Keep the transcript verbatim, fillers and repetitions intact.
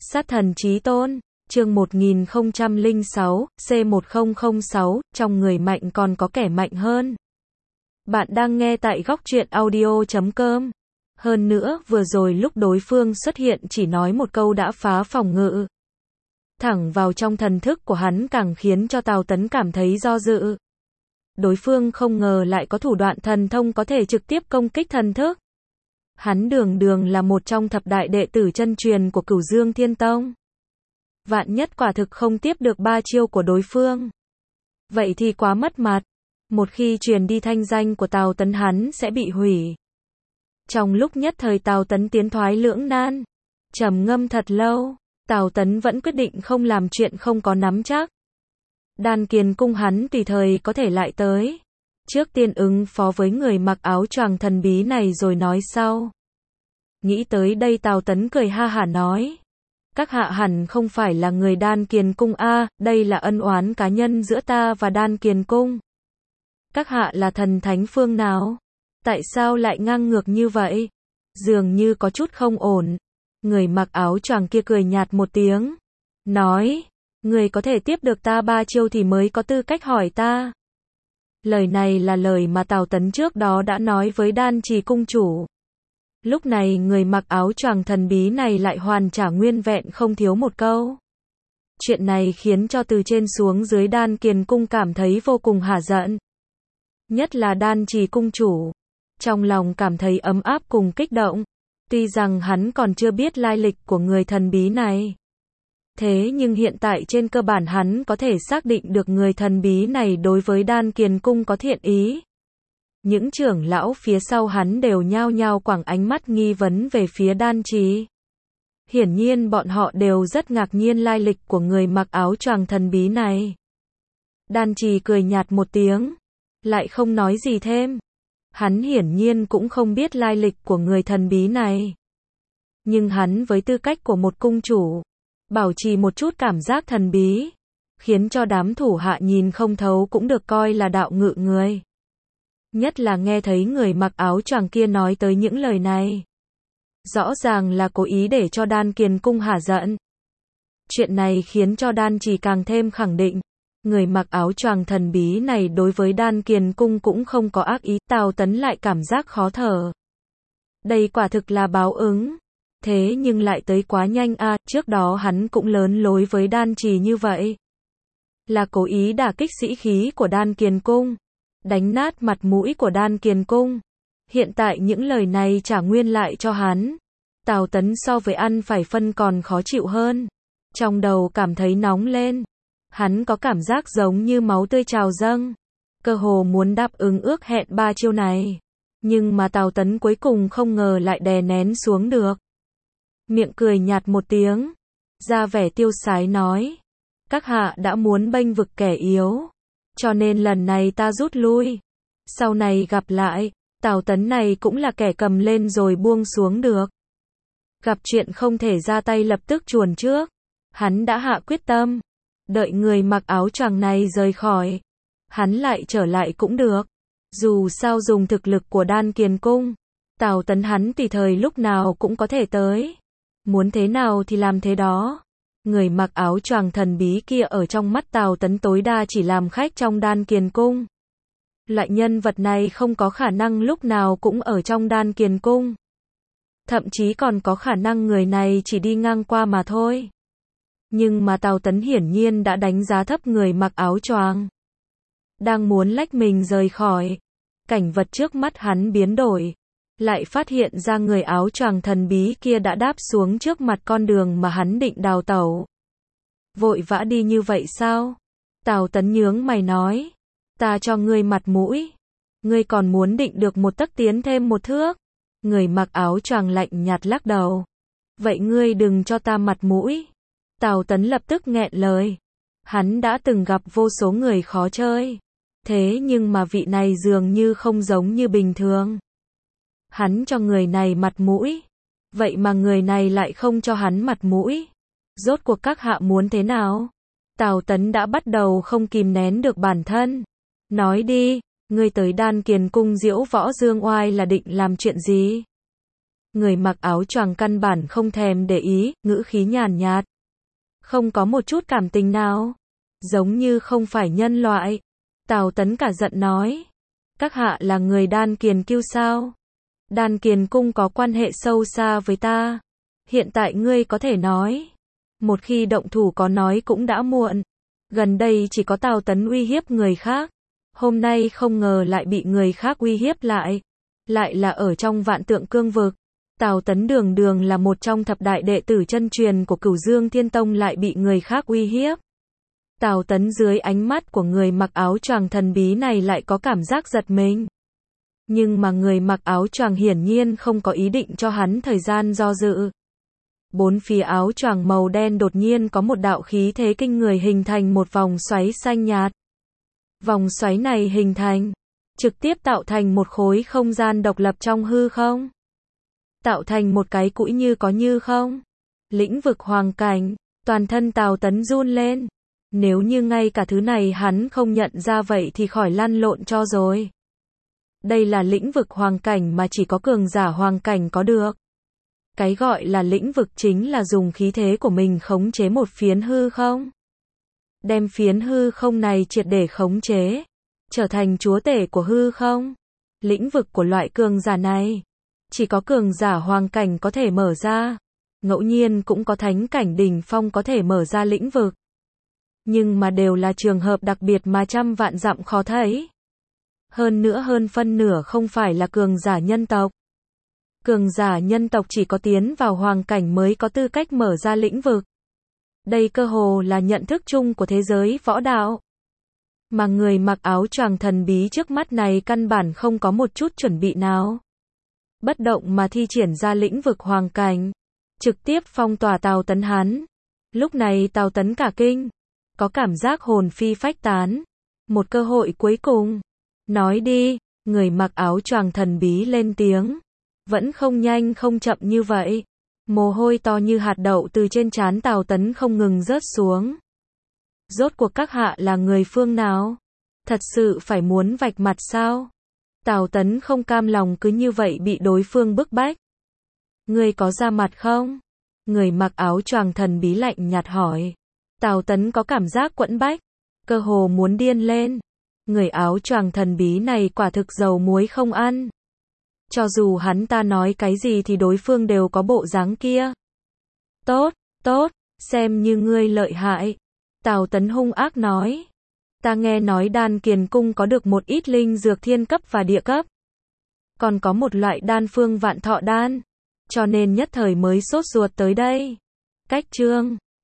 Sát thần chí tôn, chương một nghìn không trăm lẻ sáu, C một không không sáu, trong người mạnh còn có kẻ mạnh hơn. Bạn đang nghe tại góc truyện audio chấm com. Hơn nữa, vừa rồi lúc đối phương xuất hiện chỉ nói một câu đã phá phòng ngự. Thẳng vào trong thần thức của hắn càng khiến cho Tào Tấn cảm thấy do dự. Đối phương không ngờ lại có thủ đoạn thần thông có thể trực tiếp công kích thần thức. Hắn đường đường là một trong thập đại đệ tử chân truyền của Cửu Dương Thiên Tông. Vạn nhất quả thực không tiếp được ba chiêu của đối phương. Vậy thì quá mất mặt. Một khi truyền đi thanh danh của Tào Tấn hắn sẽ bị hủy. Trong lúc nhất thời Tào Tấn tiến thoái lưỡng nan. Trầm ngâm thật lâu, Tào Tấn vẫn quyết định không làm chuyện không có nắm chắc. Đan Kiền cung hắn tùy thời có thể lại tới. Trước tiên ứng phó với người mặc áo choàng thần bí này rồi nói sau. Nghĩ tới đây Tào Tấn cười ha hả nói. Các hạ hẳn không phải là người Đan Kiền cung a, đây là ân oán cá nhân giữa ta và Đan Kiền cung. Các hạ là thần thánh phương nào? Tại sao lại ngang ngược như vậy? Dường như có chút không ổn. Người mặc áo choàng kia cười nhạt một tiếng. Nói, người có thể tiếp được ta ba chiêu thì mới có tư cách hỏi ta. Lời này là lời mà Tào Tấn trước đó đã nói với Đan Trì cung chủ. Lúc này người mặc áo choàng thần bí này lại hoàn trả nguyên vẹn không thiếu một câu. Chuyện này khiến cho từ trên xuống dưới Đan Kiền cung cảm thấy vô cùng hả giận. Nhất là Đan Trì cung chủ. Trong lòng cảm thấy ấm áp cùng kích động. Tuy rằng hắn còn chưa biết lai lịch của người thần bí này. Thế nhưng hiện tại trên cơ bản hắn có thể xác định được người thần bí này đối với Đan Kiền cung có thiện ý. Những trưởng lão phía sau hắn đều nhao nhao quẳng ánh mắt nghi vấn về phía Đan Trì. Hiển nhiên bọn họ đều rất ngạc nhiên lai lịch của người mặc áo choàng thần bí này. Đan Trì cười nhạt một tiếng, lại không nói gì thêm. Hắn hiển nhiên cũng không biết lai lịch của người thần bí này. Nhưng hắn với tư cách của một cung chủ, bảo trì một chút cảm giác thần bí, khiến cho đám thủ hạ nhìn không thấu cũng được coi là đạo ngự người. Nhất là nghe thấy người mặc áo choàng kia nói tới những lời này. Rõ ràng là cố ý để cho Đan Kiền cung hả giận. Chuyện này khiến cho Đan Trì càng thêm khẳng định. Người mặc áo choàng thần bí này đối với Đan Kiền cung cũng không có ác ý. Tào Tấn lại cảm giác khó thở. Đây quả thực là báo ứng. Thế nhưng lại tới quá nhanh a, à, trước đó hắn cũng lớn lối với Đan Trì như vậy. Là cố ý đả kích sĩ khí của Đan Kiền cung. Đánh nát mặt mũi của Đan Kiền cung. Hiện tại những lời này trả nguyên lại cho hắn. Tào Tấn so với ăn phải phân còn khó chịu hơn. Trong đầu cảm thấy nóng lên. Hắn có cảm giác giống như máu tươi trào dâng. Cơ hồ muốn đáp ứng ước hẹn ba chiêu này. Nhưng mà Tào Tấn cuối cùng không ngờ lại đè nén xuống được. Miệng cười nhạt một tiếng. Ra vẻ tiêu sái nói. Các hạ đã muốn bênh vực kẻ yếu. Cho nên lần này ta rút lui. Sau này gặp lại. Tào Tấn này cũng là kẻ cầm lên rồi buông xuống được. Gặp chuyện không thể ra tay lập tức chuồn trước. Hắn đã hạ quyết tâm. Đợi người mặc áo choàng này rời khỏi. Hắn lại trở lại cũng được. Dù sao dùng thực lực của Đan Kiền cung. Tào Tấn hắn tùy thời lúc nào cũng có thể tới. Muốn thế nào thì làm thế đó. Người mặc áo choàng thần bí kia ở trong mắt Tào Tấn tối đa chỉ làm khách trong Đan Kiền cung. Loại nhân vật này không có khả năng lúc nào cũng ở trong Đan Kiền cung. Thậm chí còn có khả năng người này chỉ đi ngang qua mà thôi. Nhưng mà Tào Tấn hiển nhiên đã đánh giá thấp người mặc áo choàng. Đang muốn lách mình rời khỏi. Cảnh vật trước mắt hắn biến đổi. Lại phát hiện ra người áo choàng thần bí kia đã đáp xuống trước mặt con đường mà hắn định đào tẩu. Vội vã đi như vậy sao? Tào Tấn nhướng mày nói. Ta cho ngươi mặt mũi. Ngươi còn muốn định được một tấc tiến thêm một thước. Người mặc áo choàng lạnh nhạt lắc đầu. Vậy ngươi đừng cho ta mặt mũi. Tào Tấn lập tức nghẹn lời. Hắn đã từng gặp vô số người khó chơi. Thế nhưng mà vị này dường như không giống như bình thường. Hắn cho người này mặt mũi. Vậy mà người này lại không cho hắn mặt mũi. Rốt cuộc các hạ muốn thế nào? Tào Tấn đã bắt đầu không kìm nén được bản thân. Nói đi, ngươi tới Đan Kiền cung diễu võ dương oai là định làm chuyện gì? Người mặc áo choàng căn bản không thèm để ý, ngữ khí nhàn nhạt. Không có một chút cảm tình nào. Giống như không phải nhân loại. Tào Tấn cả giận nói. Các hạ là người Đan Kiền Kiêu sao? Đan Kiền Cung có quan hệ sâu xa với ta. Hiện tại ngươi có thể nói. Một khi động thủ có nói cũng đã muộn. Gần đây chỉ có Tào Tấn uy hiếp người khác. Hôm nay không ngờ lại bị người khác uy hiếp lại. Lại là ở trong Vạn Tượng Cương Vực. Tào Tấn đường đường là một trong thập đại đệ tử chân truyền của Cửu Dương Thiên Tông lại bị người khác uy hiếp. Tào Tấn dưới ánh mắt của người mặc áo choàng thần bí này lại có cảm giác giật mình. Nhưng mà người mặc áo choàng hiển nhiên không có ý định cho hắn thời gian do dự. Bốn phía áo choàng màu đen đột nhiên có một đạo khí thế kinh người hình thành một vòng xoáy xanh nhạt. Vòng xoáy này hình thành, trực tiếp tạo thành một khối không gian độc lập trong hư không. Tạo thành một cái cũi như có như không. Lĩnh vực hoàng cảnh, toàn thân Tào Tấn run lên. Nếu như ngay cả thứ này hắn không nhận ra vậy thì khỏi lăn lộn cho rồi. Đây là lĩnh vực hoàng cảnh mà chỉ có cường giả hoàng cảnh có được. Cái gọi là lĩnh vực chính là dùng khí thế của mình khống chế một phiến hư không. Đem phiến hư không này triệt để khống chế. Trở thành chúa tể của hư không. Lĩnh vực của loại cường giả này. Chỉ có cường giả hoàng cảnh có thể mở ra. Ngẫu nhiên cũng có thánh cảnh đỉnh phong có thể mở ra lĩnh vực. Nhưng mà đều là trường hợp đặc biệt mà trăm vạn dặm khó thấy. Hơn nữa hơn phân nửa không phải là cường giả nhân tộc. Cường giả nhân tộc chỉ có tiến vào hoàng cảnh mới có tư cách mở ra lĩnh vực. Đây cơ hồ là nhận thức chung của thế giới võ đạo. Mà người mặc áo choàng thần bí trước mắt này căn bản không có một chút chuẩn bị nào. Bất động mà thi triển ra lĩnh vực hoàng cảnh. Trực tiếp phong tỏa Tào Tấn hắn. Lúc này Tào Tấn cả kinh. Có cảm giác hồn phi phách tán. Một cơ hội cuối cùng. Nói đi, người mặc áo choàng thần bí lên tiếng. Vẫn không nhanh không chậm như vậy. Mồ hôi to như hạt đậu từ trên trán Tào Tấn không ngừng rớt xuống. Rốt cuộc các hạ là người phương nào? Thật sự phải muốn vạch mặt sao? Tào Tấn không cam lòng cứ như vậy bị đối phương bức bách. Ngươi có ra mặt không? Người mặc áo choàng thần bí lạnh nhạt hỏi. Tào Tấn có cảm giác quẫn bách. Cơ hồ muốn điên lên. Người áo choàng thần bí này quả thực dầu muối không ăn. Cho dù hắn ta nói cái gì thì đối phương đều có bộ dáng kia. Tốt, tốt, xem như ngươi lợi hại. Tào Tấn hung ác nói. Ta nghe nói Đan Kiền Cung có được một ít linh dược thiên cấp và địa cấp. Còn có một loại đan phương vạn thọ đan. Cho nên nhất thời mới sốt ruột tới đây. Cách chương